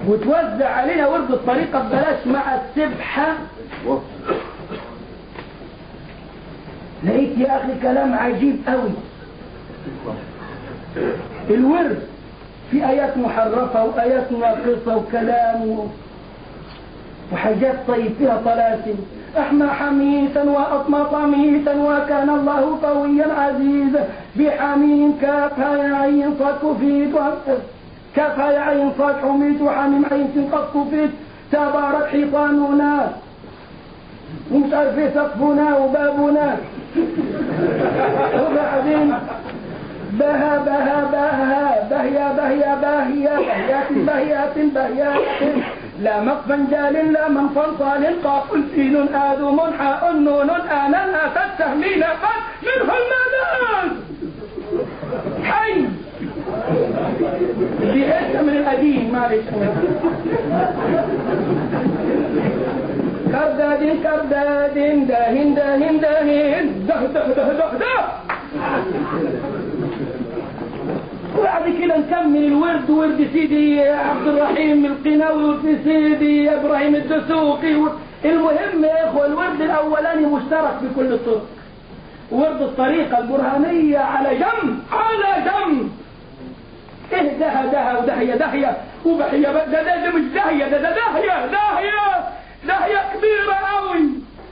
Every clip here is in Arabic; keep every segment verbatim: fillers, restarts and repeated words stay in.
وتوزع علينا ورد الطريقة ببلاش مع السبحة. لقيت يا أخي كلام عجيب قوي. الورد في آيات محرفة وآيات ناقصة وكلام وحاجات طيب فيها طلاسم. أحمى حميثا وأطمى طميثا وكان الله قويا عزيزا بحميم كافها يا عين صاد كفيت كافها يا عين صاد حميت وحميم عين قد كفيت تبارك حيطاننا ومش عارف ايه سقفنا وبابنا. وبعدين بها بها بها بهيا بهيا باهيا بهيات بهيات بهيات لا مقفا جال لا منفا صال قاف سين آذ منحاء نون آنا لا تستهمين قد منه المدان حي دي حته من القديم معلش. كرداد كرداد داهن داهن داهن ده ده ده ده ده. وبعد كده نكمل الورد ورد سيدي عبد الرحيم القناوي ورد سيدي ابراهيم الدسوقي. المهم يا اخوه الورد الاولاني مشترك في كل الطرق. ورد الطريقه البرهانيه على جنب على جنب. ايه ده ده ودهيه دهيه وبحيه ده ده ده مش دهيه ده ده دهيه دهيه دهيه كبيره قوي.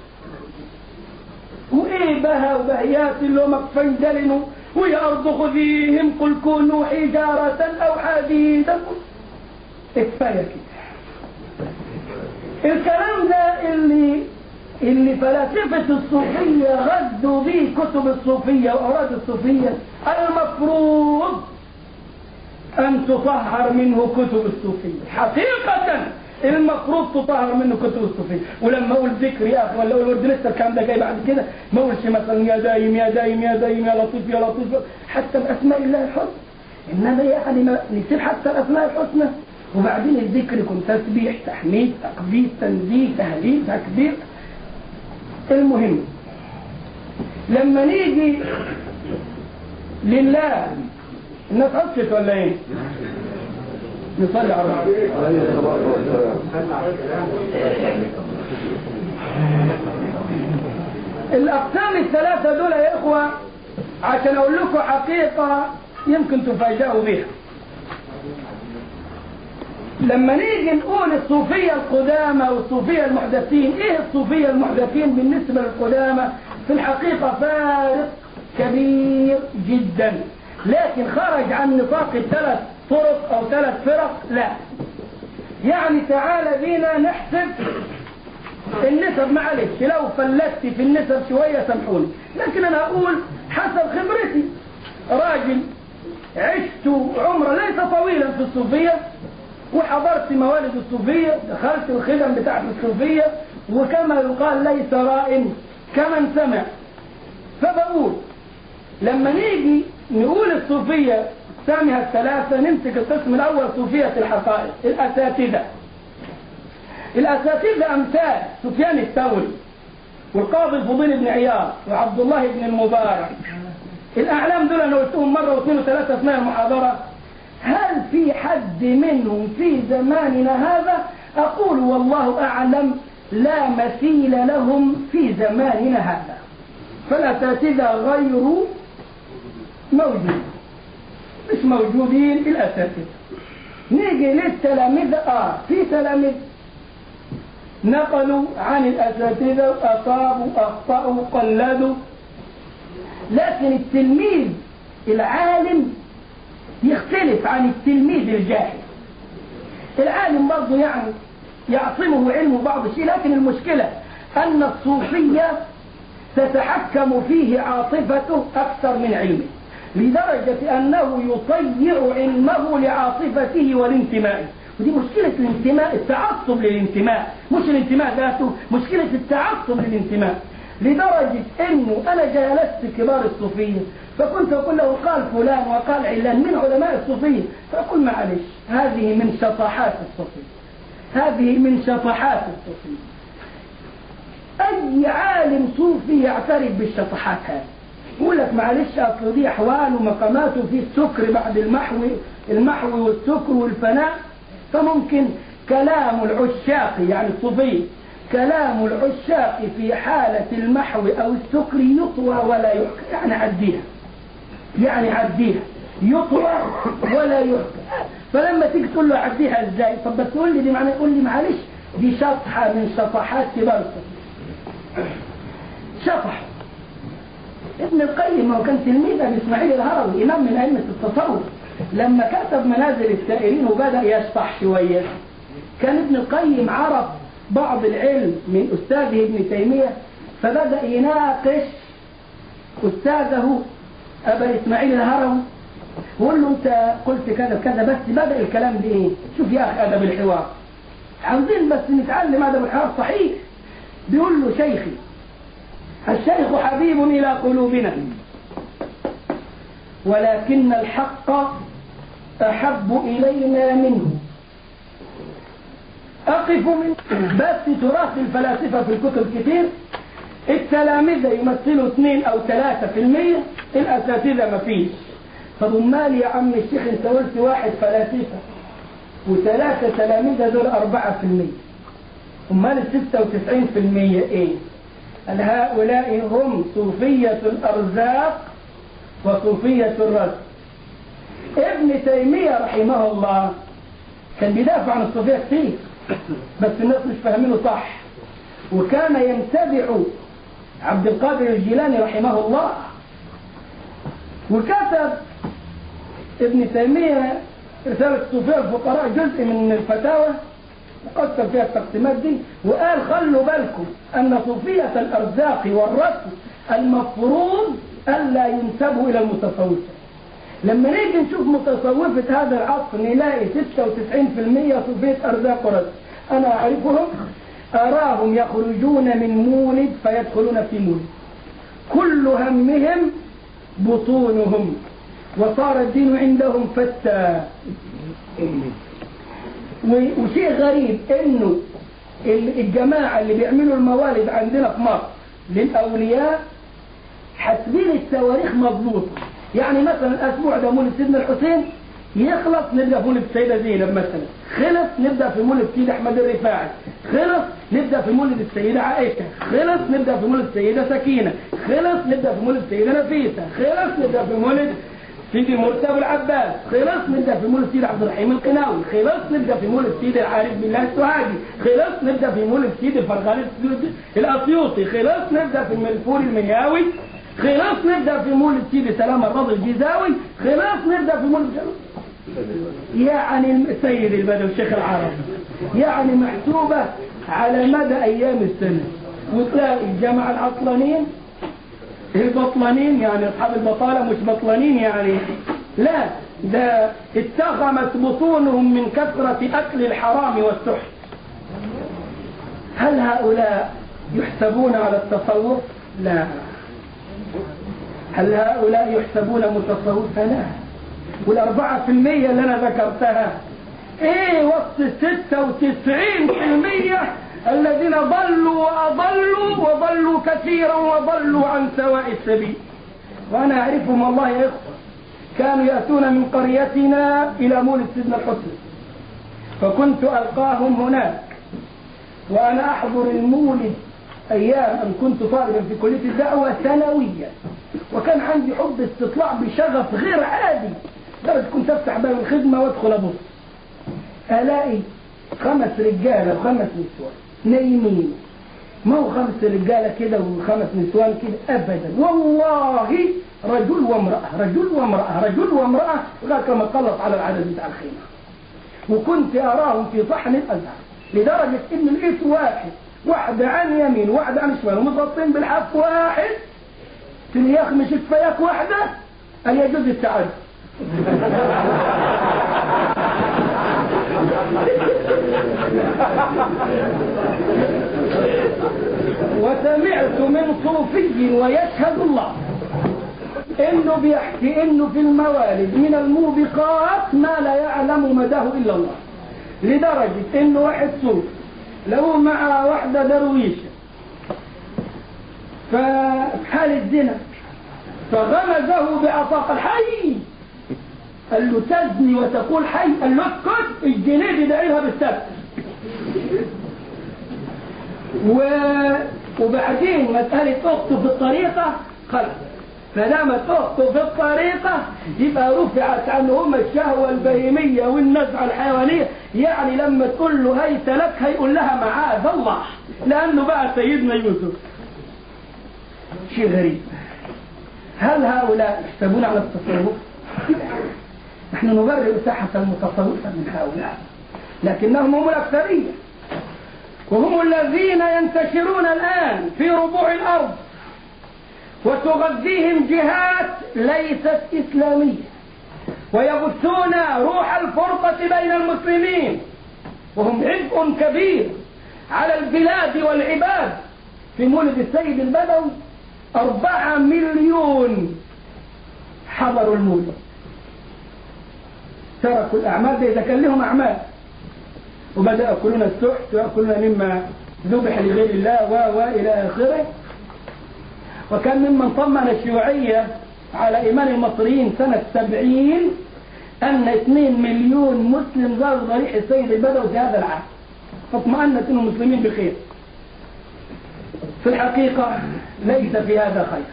وايه بها وبهيات اللي هم فنجلنوا ويا أرض خذيهم قل كونوا حجارة أو حديدا. كفاية كده. الكلام ده اللي اللي فلاسفة الصوفية غدوا به كتب الصوفية وأوراد الصوفية المفروض أن تطهر منه كتب الصوفية. حقيقة المفروض تطهر منه كتب الصوفية. ولما أقول ذكر يا أخي ولا أقول ورد لسه الكلام ده جاي بعد كده ما أقولش مثلا يا دايم يا دايم يا دايم يا لطيف يا لطيف حتى بأسماء الله الحسنى. إنما يعني ما نكتب حتى الأسماء الحسنى. وبعدين الذكر يكون تسبيح تحميد تقديس تنزيه تهليل تكبير. المهم لما نيجي لله الناس عطشت ولا ايه؟ نصلي على الأقسام الثلاثة دول يا إخوة عشان أقول لكم حقيقة يمكن تفاجئوا بها. لما نيجي نقول الصوفية القدامى والصوفية المحدثين، إيه الصوفية المحدثين بالنسبة للقدامى؟ في الحقيقة فارق كبير جدا، لكن خرج عن نطاق الثلاث طرق أو ثلاث فرق لا. يعني تعالى بينا نحسب النسب. معلش لو فلتت في النسب شوية سامحوني، لكن أنا أقول حسب خبرتي. راجل عشت عمره ليس طويلا في الصوفية وحضرت موالد الصوفية، دخلت الخدم بتاعت الصوفية، وكما يقال ليس رائن كمن سمع. فبقول لما نيجي نقول الصوفية سامها الثلاثة، نمسك القسم الأول صوفية الحقائق. الأساتذة الأساتذة أمثال سفيان الثوري والقاضي الفضيل بن عياض وعبد الله بن المبارك. الأعلام دول أنا قلتهم مرة واثنين وثلاثة أثناء المحاضرة. هل في حد منهم في زماننا هذا؟ أقول والله أعلم لا مثيل لهم في زماننا هذا. فالأساتذة غير موجودين، مش موجودين الأساتذة. نيجي للتلاميذ. آه في تلاميذ نقلوا عن الأساتذة أصابوا أخطأوا قلدوا، لكن التلميذ العالم يختلف عن التلميذ الجاهل. العالم برضه يعني يعصمه علم بعض الشيء، لكن المشكلة أن الصوفية تتحكم فيه عاطفته أكثر من علمه، لدرجة أنه يطيع علمه لعاطفته والانتماء. ودي مشكلة الانتماء، التعصب للانتماء، مش الانتماء ذاته، مشكلة التعصب للانتماء. لدرجة أنه أنا جالست كبار الصوفية فكنت أقول له قال فلان وقال علان من علماء الصوفية، فأقول معلش هذه من شطحات الصوفية، هذه من شطحات الصوفية. أي عالم صوفي يعترف بالشطحات هذه يقول لك معلش أصل دي أحوال ومقامات، وفي السكر بعد المحو المحو والسكر والفناء، فممكن كلام العشاق يعني الصوفية كلام العشاق في حالة المحو أو السكر يطوى ولا يحكى، يعني عديها يعني عديها يطوى ولا يحكى. فلما تيجي تقول له عديها ازاي؟ طب بس تقول لي دي معنى، يقول لي معلش دي شطحة من شطحات كبار شطح. ابن القيم هو كان تلميذ ابي اسماعيل الهروي امام من ائمه التصوف، لما كتب منازل السائرين وبدا يشطح شويه كان ابن القيم عرف بعض العلم من استاذه ابن تيميه، فبدا يناقش استاذه ابا اسماعيل الهروي وقول له انت قلت كذا كذا، بس بدا الكلام بايه؟ شوف يا اخي ادب الحوار، عاوزين بس نتعلم ادب الحوار صحيح. بيقول له شيخي الشيخ حبيب إلى قلوبنا ولكن الحق أحب إلينا منه. أقف من بس تراث الفلاسفة في الكتب كتير، التلامذة يمثلوا اثنين أو ثلاثة في المية، الأساتذة ما فيش. طب امال يا عم الشيخ انت قلت واحد فلاسفة وثلاثة تلامذة دول أربعة في المية، امال الستة وتسعين في المية ايه؟ هؤلاء هم صوفية الأرزاق وصوفية الرزق. ابن تيمية رحمه الله كان بيدافع عن الصوفية كتير بس الناس مش فاهمينه صح، وكان ينتبع عبد القادر الجيلاني رحمه الله، وكتب ابن تيمية رسالة الصوفية الفقراء جزء من الفتاوى وقسم فيها التقسيمات دي، وقال خلوا بالكم أن صوفية الأرزاق والرسل المفروض ألا ينسبوا إلى المتصوفة. لما نيجي نشوف متصوفة هذا العصر نلاقي ستة وتسعين في المية صوفية أرزاق ورسل. أنا أعرفهم أراهم يخرجون من مولد فيدخلون في مولد، كل همهم بطونهم وصار الدين عندهم فتى. وشيء غريب انه الجماعة اللي بيعملوا الموالد عندنا في مصر للأولياء حاسبين التواريخ مضبوطة. يعني مثلا الأسبوع ده مولد سيدنا الحسين يخلص نبدأ في مولد السيدة زينب مثلا، خلص نبدأ في مولد سيد أحمد الرفاعي، خلص نبدأ في مولد السيدة عائشة، خلص نبدأ في مولد السيدة سكينة، خلص نبدأ في مولد السيدة نفيسة، خلص نبدأ في مولد سيدي مرتضى العباس، خلص نبدأ في مولد سيدي عبد الرحيم القناوي، خلص نبدأ في مولد سيدي العارف بالله السوهاجي، خلص نبدأ في مولد سيدي الفرغاني الأسيوطي، خلص نبدأ في المنفور المنياوي، خلص نبدأ في مولد سيدي سلام الرضا الجيزاوي، خلص نبدأ في مولد يعني السيد البدوي الشيخ العربي، يعني محسوبة على مدى أيام السنة. وتلاقي الجماعة العطلانين البطلانين يعني أصحاب البطالة مش بطلانين يعني لا، ده اتخمت بطونهم من كثرة أكل الحرام والسحت. هل هؤلاء يحسبون على التصوف؟ لا. هل هؤلاء يحسبون متصوفا؟ لا. والأربعة في المية اللي أنا ذكرتها إيه وسط الستة وتسعين في المية الذين ضلوا وأضلوا وضلوا كثيرا وضلوا عن سواء السبيل. وأنا أعرفهم والله يا إخوة، كانوا يأتون من قريتنا إلى مولد سيدنا الحسين فكنت ألقاهم هناك، وأنا أحضر المولد أيام أن كنت طالبا في كلية الدعوة سنويا، وكان عندي حب استطلاع بشغف غير عادي، درجة كنت أفتح باب الخدمة وأدخل أبص ألاقي خمس رجالة وخمس نسوان نايمين. ما هو خمس رجالة كده وخمس نسوان كده أبدا، والله رجل وامرأة رجل وامرأة رجل وامرأة لغاية لما تخلص على العدد بتاع الخيمة. وكنت أراهم في صحن الأزهر لدرجة إن لقيت واحد واحدة عن يمين واحدة عن شمال ومتغطين بالحف واحد تلياخ مش كفاياك واحدة أن يجوز التعدد. وسمعت من صوفي ويشهد الله انه بيحكي انه في الموالد من الموبقات ما لا يعلم مداه الا الله، لدرجة انه واحد صوفي له مع واحدة درويشة فحال الزنا فغمزه بعصاق الحي، قال له تزني وتقول حي، قال له اسكت الجنيه دعيها بالسبت. و... وبعدين مسألة أخته في الطريقة خلق، فلما أخته في الطريقة يبقى رفعت عنهم الشهوة البهيمية والنزعة الحيوانية. يعني لما تقول له هيت لك هيقول لها معاذ الله، لأنه بقى سيدنا يوسف. شيء غريب. هل هؤلاء يحسبون على التصوف؟ نحن نبرر ساحة المتصوفة من هؤلاء، لكنهم هم الأكثرية، وهم الذين ينتشرون الآن في ربوع الأرض وتغذيهم جهات ليست إسلامية، ويبثون روح الفرقة بين المسلمين، وهم عبء كبير على البلاد والعباد. في مولد السيد البدوي أربعة مليون حضروا المولد، تركوا الأعمال، إذا كان لهم أعمال، وبدأ يأكلون السحت ويأكلون مما ذبح لغير الله و إلى آخره. وكان ممن طمن الشيوعية على إيمان المصريين سنة سبعين أن اثنين مليون مسلم زاروا ضريح السيد البدوي في هذا العام، فاطمأنت أن المسلمين بخير. في الحقيقة ليس في هذا خير،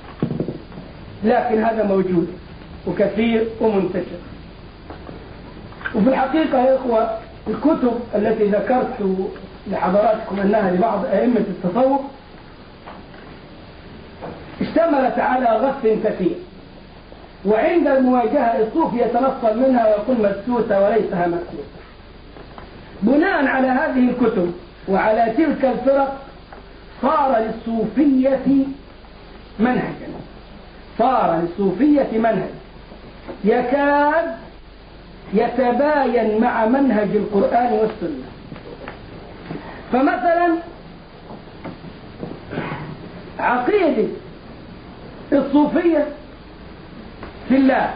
لكن هذا موجود وكثير ومنتشر. وفي الحقيقة يا إخوة، الكتب التي ذكرت لحضراتكم أنها لبعض أئمة التصوف اشتملت على غث كثير، وعند المواجهة الصوفي يتنصل منها ويقول مسوسة وليسها مسوسة. بناء على هذه الكتب وعلى تلك الفرق صار للصوفية منهجا، صار للصوفية منهج يكاد يتباين مع منهج القرآن والسنة. فمثلا عقيدة الصوفية في الله،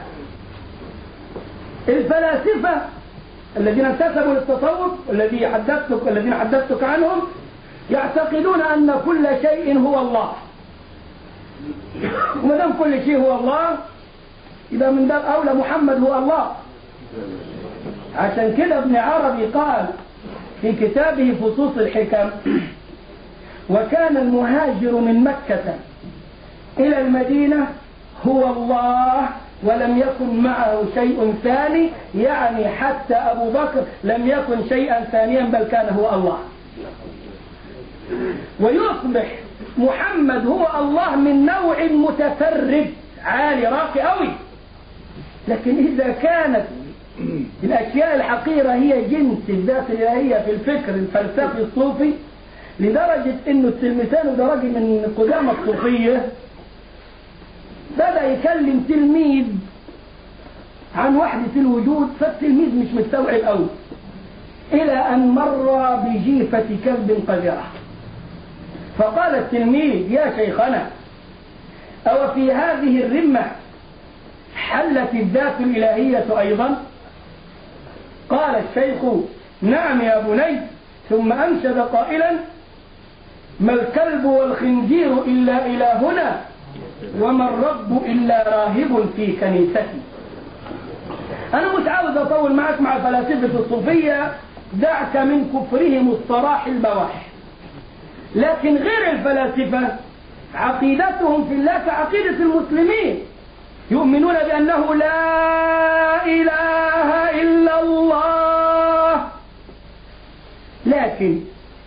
الفلاسفة الذين انتسبوا للتصوف الذي حدثتك الذين حدثتك عنهم يعتقدون أن كل شيء هو الله، وما دام كل شيء هو الله يبقى من باب أولى محمد هو الله. عشان كده ابن عربي قال في كتابه فصوص الحكم: وكان المهاجر من مكة إلى المدينة هو الله ولم يكن معه شيء ثاني، يعني حتى أبو بكر لم يكن شيئا ثانيا بل كان هو الله. ويصبح محمد هو الله من نوع متفرد عالي راقي قوي، لكن إذا كانت الأشياء الحقيرة هي جنس الذات الإلهية في الفكر الفلسفي الصوفي، لدرجة إنه التلميذان وده راجل من قدامى الصوفية بدأ يكلم تلميذ عن وحدة الوجود، فالتلميذ مش مستوعب قوي، إلى أن مر بجيفة كلب قذرة، فقال التلميذ: يا شيخنا، أو في هذه الرمة حلت الذات الإلهية أيضا؟ قال الشيخ: نعم يا بني. ثم أنشد قائلا: ما الكلب والخنزير إلا إلهنا، وما الرب إلا راهب في كنيستي. أنا مش عاوز أطول معك مع فلاسفة الصوفية، دعك من كفرهم الصراح البواح، لكن غير الفلاسفة عقيدتهم في الله كعقيدة المسلمين، يؤمنون بأنه لا إله إلا الله، لكن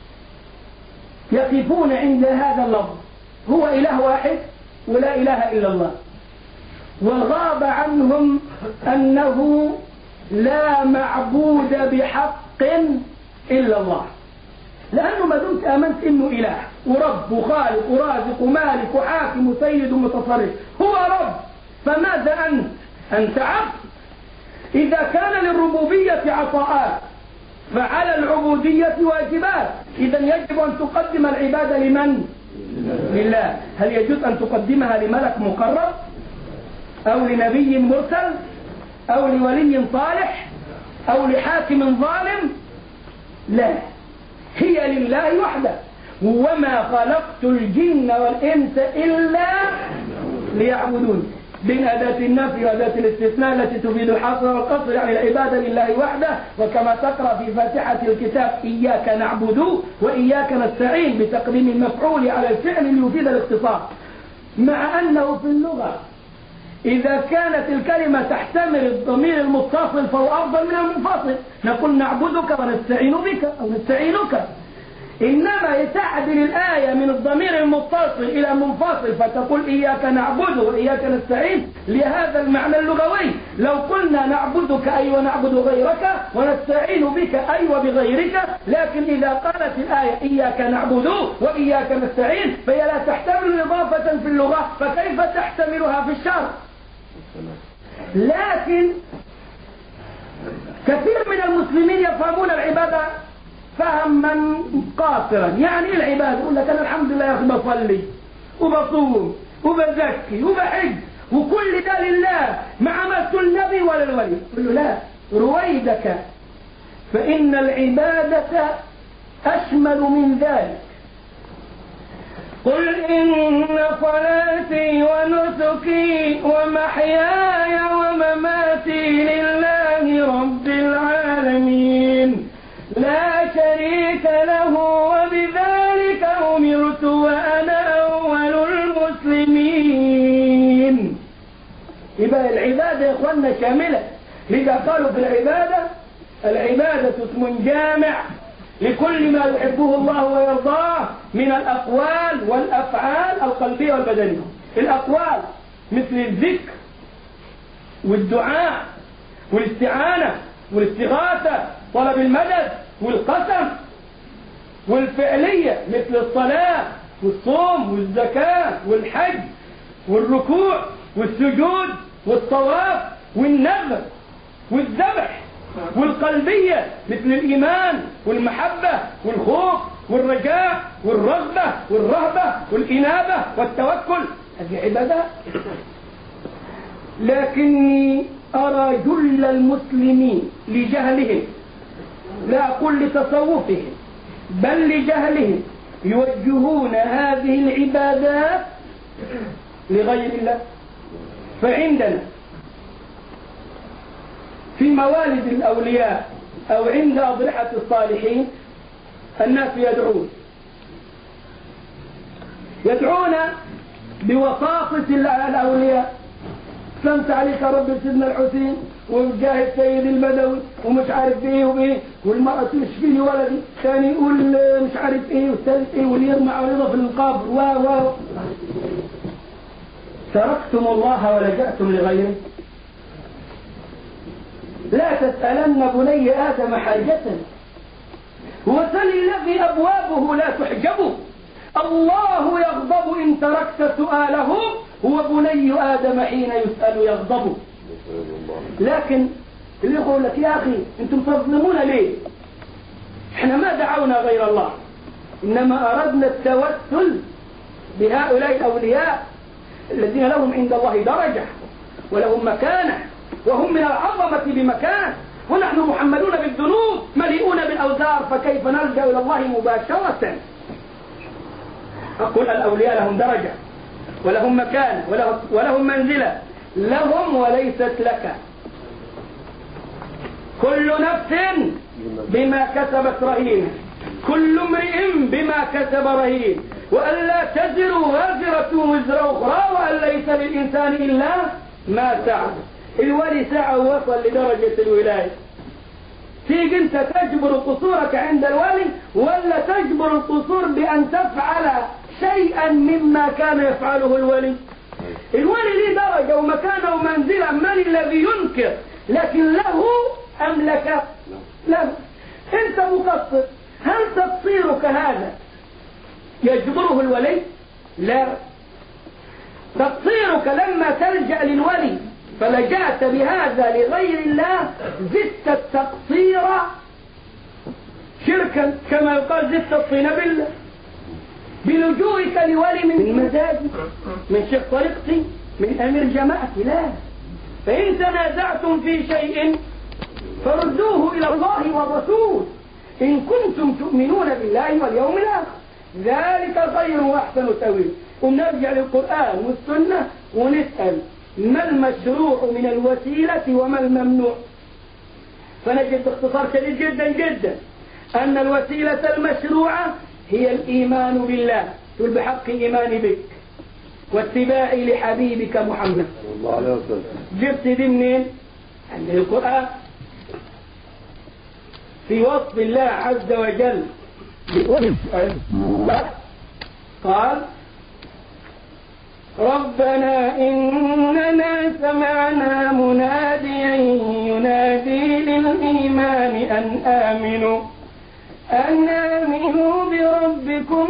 يقفون عند هذا اللفظ، هو إله واحد ولا إله إلا الله، وغاب عنهم أنه لا معبود بحق إلا الله. لأنه ما دمت آمنت إنه إله ورب وخالق ورازق ومالك وحاكم وسيد ومتصرف، هو رب، فماذا أنت؟ أنت عبد. إذا كان للربوبية عطاءات فعلى العبودية واجبات، إذا يجب أن تقدم العبادة لمن؟ لله. هل يجوز أن تقدمها لملك مقرب أو لنبي مرسل أو لولي صالح أو لحاكم ظالم؟ لا، هي لله وحده. وما خلقت الجن والإنس إلا ليعبدون. بين أداة النفي وأداة الاستثناء التي تفيد الحصر والقصر، يعني العبادة لله وحده. وكما تقرأ في فاتحة الكتاب إياك نعبد وإياك نستعين بتقديم المفعول على الفعل ليفيد الاختصار، مع أنه في اللغة إذا كانت الكلمة تحتمل الضمير المتصل فهو أفضل من المنفصل، نقول نعبدك ونستعين بك أو نستعينك. إنما تعدل الآية من الضمير المتصل إلى منفصل فتقول إياك نعبد وإياك نستعين لهذا المعنى اللغوي. لو قلنا نعبدك أي ونعبد غيرك ونستعين بك أي وبغيرك، لكن إذا قالت الآية إياك نعبد وإياك نستعين فهي لا تحتمل إضافة في اللغة، فكيف تحتملها في الشرع؟ لكن كثير من المسلمين يفهمون العبادة فهما قاصرا. يعني العبادة يقول لك أنا الحمد لله يا أخي بصلي وبصوم وبزكي وبحج وكل ده لله، ما عملت النبي ولا الولي. يقول له لا، رويدك، فإن العبادة أشمل من ذلك. قل إن صلاتي ونسكي ومحياي ومماتي لله رب العالمين لا شريك له وبذلك أمرت وأنا أول المسلمين. يبقى العبادة يا إخواننا شاملة، لذا قالوا في العبادة العبادة اسم جامع لكل ما يحبه الله ويرضاه من الأقوال والأفعال القلبية والبدنية. الأقوال مثل الذكر والدعاء والاستعانة والاستغاثة طلب المدد والقسم، والفعلية مثل الصلاة والصوم والزكاة والحج والركوع والسجود والطواف والنذر والذبح، والقلبية مثل الإيمان والمحبة والخوف والرجاء والرغبة والرهبة والإنابة والتوكل، هذه عبادات. لكني أرى جل المسلمين لجهلهم، لا أقول لتصوفهم بل لجهلهم، يوجهون هذه العبادات لغير الله. فعندنا في موالد الأولياء أو عند أضرحة الصالحين الناس يدعون يدعون بوساطة الأولياء، سلمت عليك رب سيدنا الحسين وجاه السيد البدوي ومش عارف ايه وايه، والمرأة تشفي لي ولدي، ثاني يقول مش عارف ايه، والثالث ايه، واللي يرمى عريضة في القبر و و تركتم الله ولجأتم لغيره. لا تسألن بني آدم حاجة وسل الذي أبوابه لا تحجب، الله يغضب إن تركت سؤاله، هو بني آدم حين يسأل يغضب. لكن اللي يقول لك يا أخي أنتم تظلمون ليه؟ احنا ما دعونا غير الله، إنما أردنا التوسل بهؤلاء الأولياء الذين لهم عند الله درجة ولهم مكانة وهم من العظمة بمكان، ونحن محملون بالذنوب مليئون بالأوزار، فكيف نلجأ إلى الله مباشرة؟ أقول الأولياء لهم درجة ولهم مكان ولهم منزلة، لهم وليست لك. كل نفس بما كسبت رهينة، كل امرئ بما كسب رهين، وأن لا تزر وازرة وزر أخرى، وأن ليس للإنسان إلا ما سعى. الولي سعى ووصل لدرجة الولاية، تيجي انت تجبر قصورك عند الولي ولا تجبر القصور بأن تفعل شيئا مما كان يفعله الولي؟ الولي ليه درجة ومكانه ومنزلة، من الذي ينكر؟ لكن له أم لك؟ له. انت مقصر، هل تقصيرك هذا يجبره الولي؟ لا. تقصيرك لما تلجأ للولي فلجأت بهذا لغير الله زدت التقصير شركا، كما يقال زدت الطين بالله. بلجوئك لولي من مزاجي، من شيخ طريقتي، من أمير جماعتي، لا. فإن تنازعتم في شيء فردوه إلى الله والرسول إن كنتم تؤمنون بالله واليوم الآخر، ذلك خير وأحسن تأويل. ونرجع للقرآن والسنة ونسأل ما المشروع من الوسيلة وما الممنوع. فنجد باختصار شديد جدا جدا أن الوسيلة المشروعة هي الإيمان بالله، تقول بحق إيماني بك واتباعي لحبيبك محمد صلى الله عليه وسلم. جبت دي منين؟ عند القرآن في وصف الله عز وجل قال ربنا إننا سمعنا مناديا ينادي للإيمان أن آمنوا أن آمنوا بربكم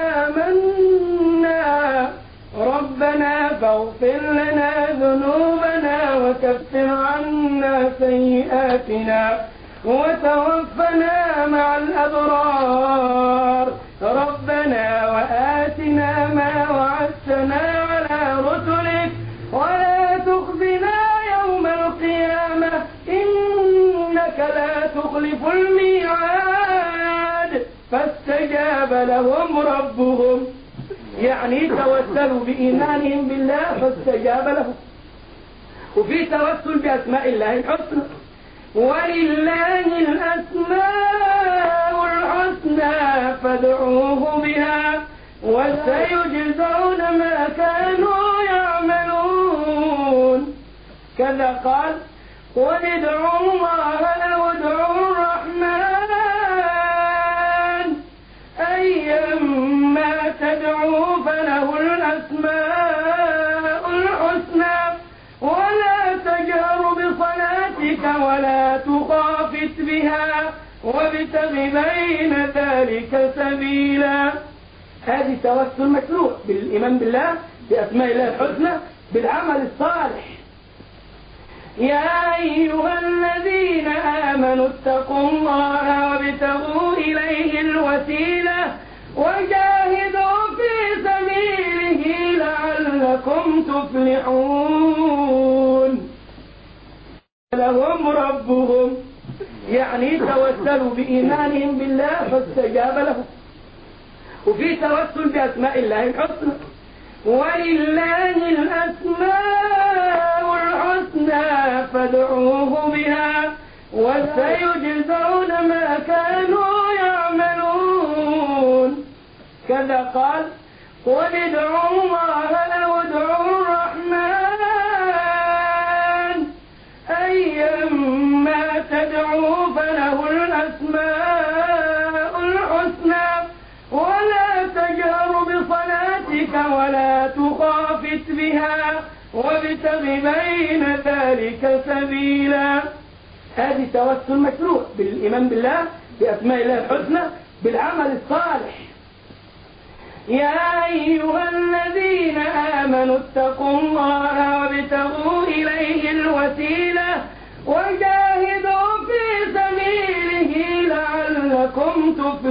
فآمنا ربنا فاغفر لنا ذنوبنا وكفر عنا سيئاتنا وتوفنا مع الأبرار ربنا وآتنا ما وعدتنا على رسلك ولا تخزنا يوم القيامة إنك لا تخلف الميعاد. فاستجاب لهم ربهم، يعني توسلوا بإيمانهم بالله فاستجاب لهم. وفي توسل بأسماء الله الحسنى، ولله الأسماء الحسنى فادعوه بها وسيجزون ما كانوا يعملون. كذا قال قل ادعوا الله أو ادعوا الرحمن أيما تدعوا فله الأسماء الحسنى ولا تجهر بصلاتك ولا تخافت بها وابتغ بين ذلك سبيلا. هذه توسل مشروع بالإيمان بالله بأسماء الله الحسنى بالعمل الصالح. يا أيها الذين آمنوا اتقوا الله وابتغوا إليه الوسيلة وجاهدوا في سبيله لعلكم تفلحون. لهم ربهم، يعني توسلوا بإيمانهم بالله فاستجاب لهم. وفي توسل بأسماء الله الحسنى، ولله الأسماء الحسنى فادعوه بها وسيجزون ما كانوا يعملون. كذا قال قل ادعوا الله أو ادعوا الرحمن أيما تدعوا فله الأسماء الحسنى ولا تجهر بصلاتك ولا تخافت بها وابتغ بين ذلك سبيلا. هذه توسل مشروع بالإيمان بالله بأسماء الله الحسنى بالعمل الصالح. يا أيها الذين آمنوا اتقوا الله وابتغوا إليه الوسيلة وجاهدوا في سبيله لعلكم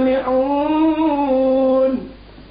تفلحون.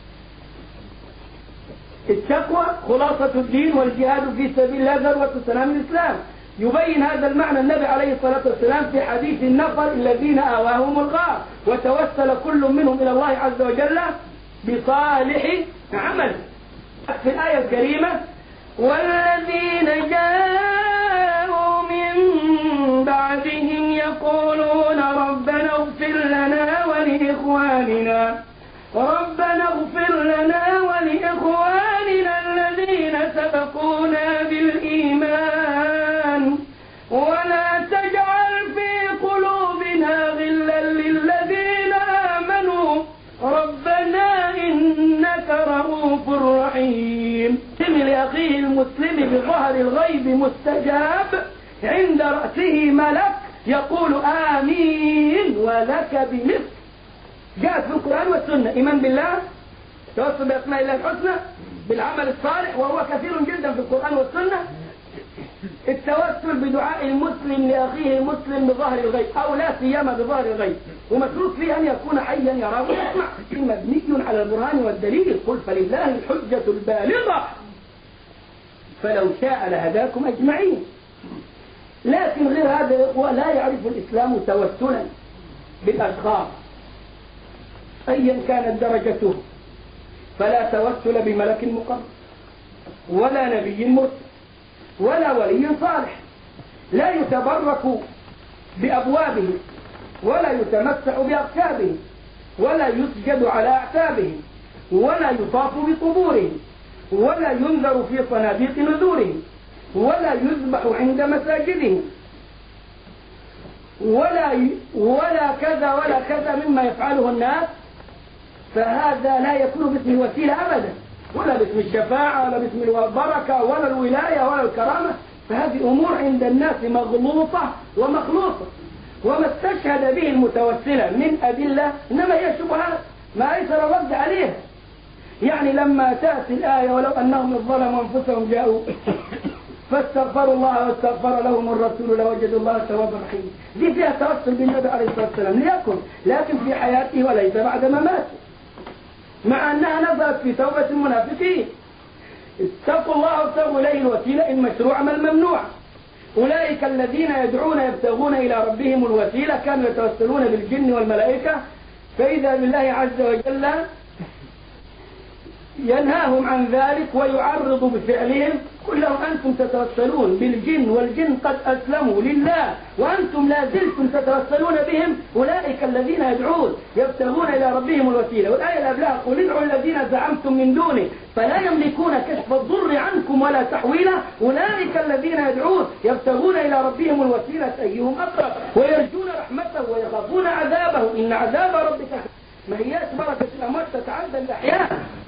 التقوى خلاصة الدين والجهاد في سبيل الله ذروة سنام الإسلام. يبين هذا المعنى النبي عليه الصلاة والسلام في حديث النفر الذين آواهم الغار وتوسل كل منهم إلى الله عز وجل بصالح عمل. في الآية الكريمة والذين جاءوا من بعدهم يقولون ربنا اغفر لنا ولإخواننا ربنا اغفر لنا ولإخواننا الذين سبقونا بالإيمان ولا تجعل في قلوبنا غلا للذين آمنوا ربنا إنك رؤوف رحيم. سم لأخيه المسلم بظهر الغيب مستجاب عند رأسه ملك يقول آمين ولك بمثل. جاءت في القرآن والسنة إيمان بالله توسل بأسماء الله الحسنى بالعمل الصالح وهو كثير جدا في القرآن والسنة. التوسل بدعاء المسلم لأخيه المسلم بظهر الغيب أو لا سيما بظهر الغيب ومشروط فيه أن يكون حيا يراه ويسمع مبني على البرهان والدليل. قل فلله الحجة البالغة فلو شاء لهداكم أجمعين. لكن غير هذا لا يعرف الإسلام توسلا بالأشخاص أيا كانت درجته. فلا توسل بملك مقرب ولا نبي مرسل ولا ولي صالح، لا يتبرك بأبوابه ولا يتمسح بأقتابه ولا يسجد على أعتابه ولا يطاف بقبوره ولا ينذر في صناديق نذوره ولا يذبح عند مساجده ولا ولا كذا ولا كذا مما يفعله الناس، فهذا لا يكون باسم الوسيلة أبدا، ولا باسم الشفاعة ولا باسم البركة ولا الولاية ولا الكرامة. فهذه أمور عند الناس مغلوطة ومخلوطة، وما استشهد به المتوسلة من أدلة إنما هي شبهات ما ليس الرد عليها. يعني لما تأتي الآية ولو أنهم ظلموا أنفسهم جاءوا فاستغفروا الله واستغفر لهم الرسول لوجدوا الله توابا رحيما، دي فيها توسل بالنبي عليه الصلاة والسلام ليكن، لكن في حياته وليس بعد مماته، مع أنها نزلت في توبة المنافقين. اتقوا الله وابتغوا إليه الوسيلة إن مشروع ما الممنوع. أولئك الذين يدعون يبتغون إلى ربهم الوسيلة كانوا يتوسلون بالجن والملائكة، فإذا بالله عز وجل ينهاهم عن ذلك ويعرض بفعلهم. قل لهم أنتم تتوسلون بالجن والجن قد أسلموا لله وأنتم لا زلتم تتوسلون بهم، أولئك الذين يدعون يبتغون إلى ربهم الوسيلة. والآية الأبلاغ قل ادعوا الذين زعمتم من دونه فلا يملكون كشف الضر عنكم ولا تحويلا، أولئك الذين يدعون يبتغون إلى ربهم الوسيلة أيهم أقرب ويرجون رحمته ويخافون عذابه إن عذاب ربك. ما هياش بركة الأموات تتعدى الأحياء.